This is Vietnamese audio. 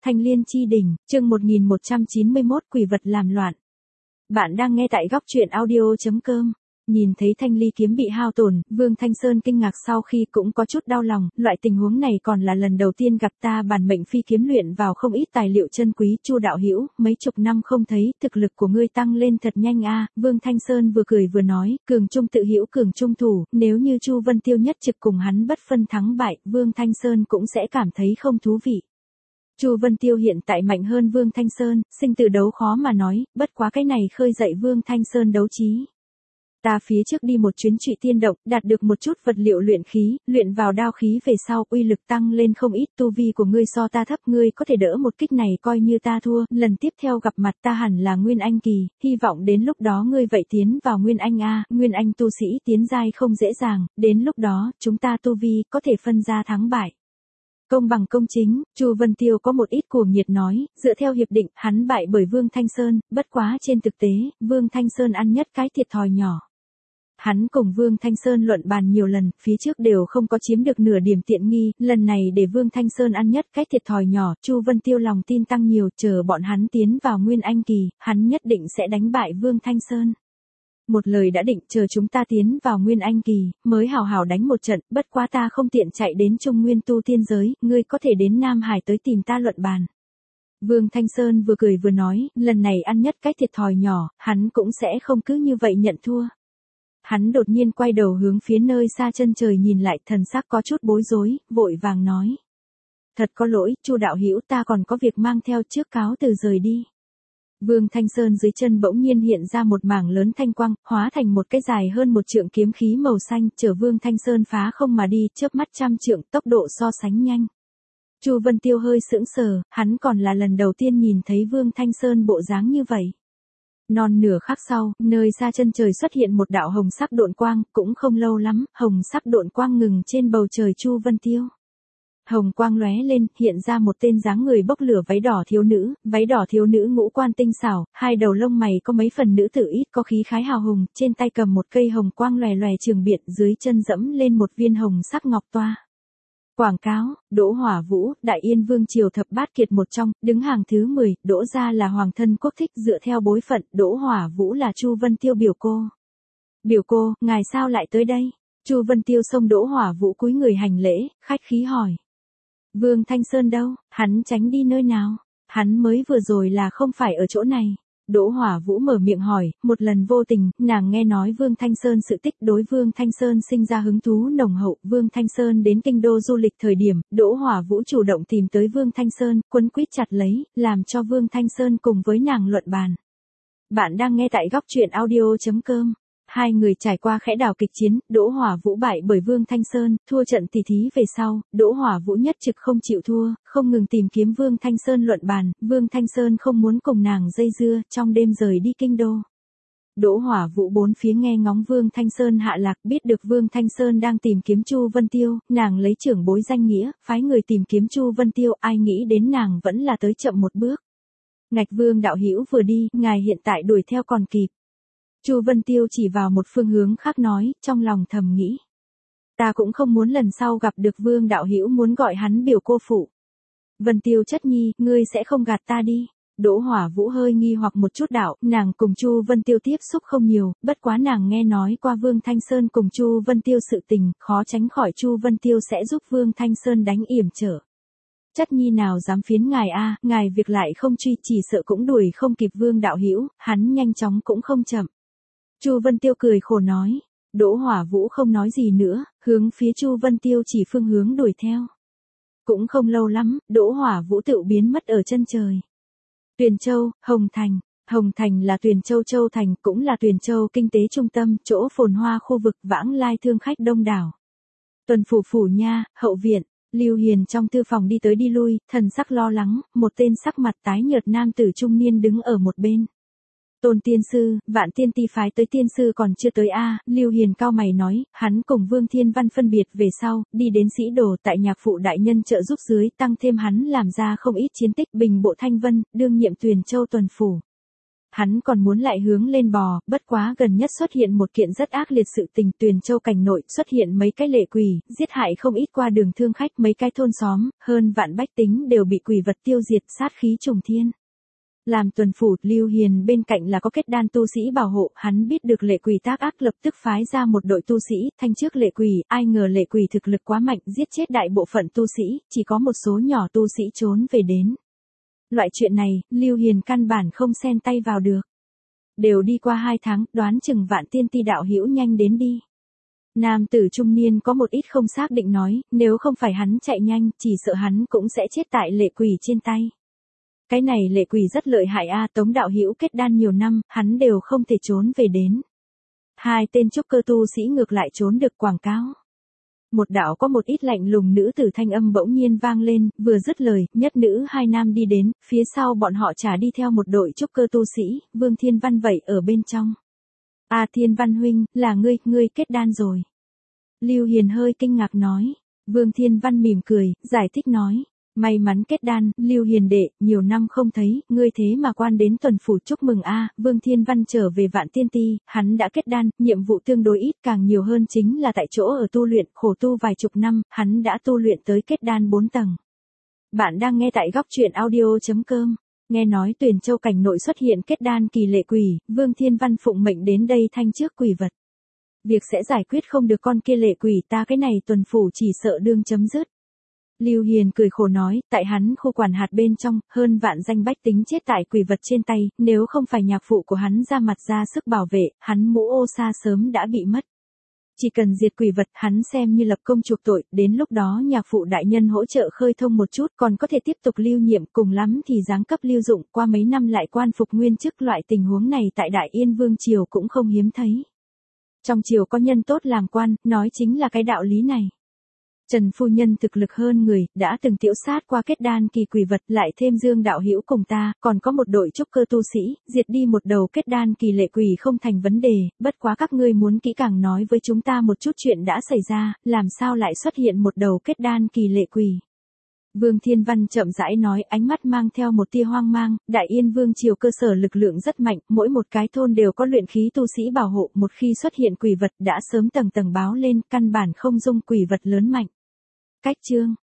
Thanh Liên Chi Đỉnh, chương 1191 Quỷ vật làm loạn. Bạn đang nghe tại góc truyện audio.com. Nhìn thấy thanh ly kiếm bị hao tổn, Vương Thanh Sơn kinh ngạc sau khi cũng có chút đau lòng, loại tình huống này còn là lần đầu tiên gặp ta. Bản mệnh phi kiếm luyện vào không ít tài liệu chân quý. Chu đạo hữu, mấy chục năm không thấy, thực lực của ngươi tăng lên thật nhanh a. Vương Thanh Sơn vừa cười vừa nói, cường trung tự hữu cường trung thủ, nếu như Chu Vân Tiêu nhất trực cùng hắn bất phân thắng bại, Vương Thanh Sơn cũng sẽ cảm thấy không thú vị. Chu Vân Tiêu hiện tại mạnh hơn Vương Thanh Sơn, sinh tử đấu khó mà nói, bất quá cái này khơi dậy Vương Thanh Sơn đấu trí. Ta phía trước đi một chuyến Trụy Tiên Động, đạt được một chút vật liệu luyện khí, luyện vào đao khí về sau, uy lực tăng lên không ít. Tu vi của ngươi so ta thấp, ngươi có thể đỡ một kích này coi như ta thua. Lần tiếp theo gặp mặt ta hẳn là Nguyên Anh kỳ, hy vọng đến lúc đó ngươi vậy tiến vào Nguyên Anh a. Nguyên Anh tu sĩ tiến giai không dễ dàng, đến lúc đó chúng ta tu vi có thể phân ra thắng bại. Công bằng công chính, Chu Vân Tiêu có một ít cuồng nhiệt nói, dựa theo hiệp định, hắn bại bởi Vương Thanh Sơn, bất quá trên thực tế, Vương Thanh Sơn ăn nhất cái thiệt thòi nhỏ. Hắn cùng Vương Thanh Sơn luận bàn nhiều lần, phía trước đều không có chiếm được nửa điểm tiện nghi, lần này để Vương Thanh Sơn ăn nhất cái thiệt thòi nhỏ, Chu Vân Tiêu lòng tin tăng nhiều, chờ bọn hắn tiến vào Nguyên Anh kỳ, hắn nhất định sẽ đánh bại Vương Thanh Sơn. Một lời đã định, chờ chúng ta tiến vào Nguyên Anh kỳ, mới hào hào đánh một trận, bất quá ta không tiện chạy đến Trung Nguyên tu tiên giới, ngươi có thể đến Nam Hải tới tìm ta luận bàn. Vương Thanh Sơn vừa cười vừa nói, lần này ăn nhất cái thiệt thòi nhỏ, hắn cũng sẽ không cứ như vậy nhận thua. Hắn đột nhiên quay đầu hướng phía nơi xa chân trời nhìn lại, thần sắc có chút bối rối, vội vàng nói. Thật có lỗi, Chu đạo hữu, ta còn có việc mang theo, trước cáo từ rời đi. Vương Thanh Sơn dưới chân bỗng nhiên hiện ra một mảng lớn thanh quang, hóa thành một cái dài hơn một trượng kiếm khí màu xanh, chở Vương Thanh Sơn phá không mà đi, chớp mắt trăm trượng, tốc độ so sánh nhanh. Chu Vân Tiêu hơi sững sờ, hắn còn là lần đầu tiên nhìn thấy Vương Thanh Sơn bộ dáng như vậy. Non nửa khắc sau, nơi xa chân trời xuất hiện một đạo hồng sắc độn quang, cũng không lâu lắm, hồng sắc độn quang ngừng trên bầu trời Chu Vân Tiêu. Hồng quang lóe lên, hiện ra một tên dáng người bốc lửa váy đỏ thiếu nữ ngũ quan tinh xảo, hai đầu lông mày có mấy phần nữ tử ít có khí khái hào hùng, trên tay cầm một cây hồng quang lòe lòe trường biện, dưới chân dẫm lên một viên hồng sắc ngọc toa. Quảng cáo, Đỗ Hỏa Vũ, Đại Yên Vương triều thập bát kiệt một trong, đứng hàng thứ 10, Đỗ gia là hoàng thân quốc thích, dựa theo bối phận, Đỗ Hỏa Vũ là Chu Vân Tiêu biểu cô. Biểu cô, ngài sao lại tới đây? Chu Vân Tiêu xông Đỗ Hỏa Vũ cúi người hành lễ, khách khí hỏi. Vương Thanh Sơn đâu, hắn tránh đi nơi nào? Hắn mới vừa rồi là không phải ở chỗ này. Đỗ Hỏa Vũ mở miệng hỏi, một lần vô tình, nàng nghe nói Vương Thanh Sơn sự tích, đối Vương Thanh Sơn sinh ra hứng thú nồng hậu. Vương Thanh Sơn đến kinh đô du lịch thời điểm, Đỗ Hỏa Vũ chủ động tìm tới Vương Thanh Sơn, quấn quýt chặt lấy, làm cho Vương Thanh Sơn cùng với nàng luận bàn. Bạn đang nghe tại góc truyện audio.com. Hai người trải qua khẽ đảo kịch chiến, Đỗ Hỏa Vũ bại bởi Vương Thanh Sơn, thua trận tỷ thí về sau, Đỗ Hỏa Vũ nhất trực không chịu thua, không ngừng tìm kiếm Vương Thanh Sơn luận bàn, Vương Thanh Sơn không muốn cùng nàng dây dưa, trong đêm rời đi kinh đô. Đỗ Hỏa Vũ bốn phía nghe ngóng Vương Thanh Sơn hạ lạc, biết được Vương Thanh Sơn đang tìm kiếm Chu Vân Tiêu, nàng lấy trưởng bối danh nghĩa, phái người tìm kiếm Chu Vân Tiêu, ai nghĩ đến nàng vẫn là tới chậm một bước. Ngạch Vương đạo hữu vừa đi, ngài hiện tại đuổi theo còn kịp. Chu Vân Tiêu chỉ vào một phương hướng khác nói, trong lòng thầm nghĩ. Ta cũng không muốn lần sau gặp được Vương đạo hữu muốn gọi hắn biểu cô phụ. Vân Tiêu chất nhi, ngươi sẽ không gạt ta đi. Đỗ Hỏa Vũ hơi nghi hoặc một chút đạo, nàng cùng Chu Vân Tiêu tiếp xúc không nhiều, bất quá nàng nghe nói qua Vương Thanh Sơn cùng Chu Vân Tiêu sự tình, khó tránh khỏi Chu Vân Tiêu sẽ giúp Vương Thanh Sơn đánh yểm trở. Chất nhi nào dám phiến ngài a, ngài việc lại không truy, chỉ sợ cũng đuổi không kịp Vương đạo hữu, hắn nhanh chóng cũng không chậm. Chu Vân Tiêu cười khổ nói, Đỗ Hỏa Vũ không nói gì nữa, hướng phía Chu Vân Tiêu chỉ phương hướng đuổi theo. Cũng không lâu lắm, Đỗ Hỏa Vũ tự biến mất ở chân trời. Tuyền Châu, Hồng Thành là Tuyền Châu Châu Thành, cũng là Tuyền Châu kinh tế trung tâm, chỗ phồn hoa khu vực vãng lai thương khách đông đảo. Tuần phủ phủ nha, hậu viện, Lưu Hiền trong thư phòng đi tới đi lui, thần sắc lo lắng, một tên sắc mặt tái nhợt nam tử trung niên đứng ở một bên. Tôn tiên sư, Vạn Tiên Ti phái tới tiên sư còn chưa tới a. Lưu Hiền cao mày nói, hắn cùng Vương Thiên Văn phân biệt về sau, đi đến Sĩ Đồ, tại nhạc phụ đại nhân trợ giúp dưới, tăng thêm hắn làm ra không ít chiến tích, bình bộ Thanh Vân, đương nhiệm Tuyền Châu tuần phủ. hắn còn muốn lại hướng lên bò, bất quá gần nhất xuất hiện một kiện rất ác liệt sự tình, Tuyền Châu cảnh nội xuất hiện mấy cái lệ quỷ, giết hại không ít qua đường thương khách, mấy cái thôn xóm, hơn vạn bách tính đều bị quỷ vật tiêu diệt, sát khí trùng thiên. Làm tuần phủ, Lưu Hiền bên cạnh là có kết đan tu sĩ bảo hộ, hắn biết được lệ quỷ tác ác lập tức phái ra một đội tu sĩ, thanh trước lệ quỷ, ai ngờ lệ quỷ thực lực quá mạnh, giết chết đại bộ phận tu sĩ, chỉ có một số nhỏ tu sĩ trốn về đến. Loại chuyện này, Lưu Hiền căn bản không xen tay vào được. Đều đi qua 2 tháng, đoán chừng Vạn Tiên Ti đạo hữu nhanh đến đi. Nam tử trung niên có một ít không xác định nói, nếu không phải hắn chạy nhanh, chỉ sợ hắn cũng sẽ chết tại lệ quỷ trên tay. Cái này lệ quỷ rất lợi hại a, Tống đạo hữu kết đan nhiều năm, hắn đều không thể trốn về đến. 2 tên trúc cơ tu sĩ ngược lại trốn được quảng cáo. Một đạo có một ít lạnh lùng nữ tử thanh âm bỗng nhiên vang lên, vừa dứt lời, nhất nữ 2 nam đi đến, phía sau bọn họ trả đi theo một đội trúc cơ tu sĩ, Vương Thiên Văn vậy ở bên trong. A Thiên Văn huynh, là ngươi kết đan rồi. Lưu Hiền hơi kinh ngạc nói. Vương Thiên Văn mỉm cười, giải thích nói. May mắn kết đan, Lưu Hiền đệ, nhiều năm không thấy, ngươi thế mà quan đến tuần phủ, chúc mừng a. Vương Thiên Văn trở về Vạn Tiên Ti, hắn đã kết đan, nhiệm vụ tương đối ít, càng nhiều hơn chính là tại chỗ ở tu luyện, khổ tu vài chục năm, hắn đã tu luyện tới kết đan 4 tầng. Bạn đang nghe tại góc truyện audio.com. Nghe nói Tuyền Châu cảnh nội xuất hiện kết đan kỳ lệ quỷ, Vương Thiên Văn phụng mệnh đến đây thanh trước quỷ vật. Việc sẽ giải quyết không được con kia lệ quỷ, ta cái này tuần phủ chỉ sợ đương chấm dứt. Lưu Hiền cười khổ nói, tại hắn khu quản hạt bên trong, hơn vạn danh bách tính chết tại quỷ vật trên tay, nếu không phải nhạc phụ của hắn ra mặt ra sức bảo vệ, hắn mũ ô sa sớm đã bị mất. Chỉ cần diệt quỷ vật, hắn xem như lập công chuộc tội, đến lúc đó nhạc phụ đại nhân hỗ trợ khơi thông một chút, còn có thể tiếp tục lưu nhiệm, cùng lắm thì giáng cấp lưu dụng, qua mấy năm lại quan phục nguyên chức. Loại tình huống này tại Đại Yên Vương triều cũng không hiếm thấy. Trong triều có nhân tốt làm quan, nói chính là cái đạo lý này. Trần phu nhân thực lực hơn người, đã từng tiểu sát qua kết đan kỳ quỷ vật, lại thêm Dương đạo hữu cùng ta, còn có một đội trúc cơ tu sĩ, diệt đi một đầu kết đan kỳ lệ quỷ không thành vấn đề, bất quá các ngươi muốn kỹ càng nói với chúng ta một chút chuyện đã xảy ra, làm sao lại xuất hiện một đầu kết đan kỳ lệ quỷ. Vương Thiên Văn chậm rãi nói, ánh mắt mang theo một tia hoang mang, Đại Yên Vương triều cơ sở lực lượng rất mạnh, mỗi một cái thôn đều có luyện khí tu sĩ bảo hộ, một khi xuất hiện quỷ vật đã sớm tầng tầng báo lên, căn bản không dung quỷ vật lớn mạnh. Cách chương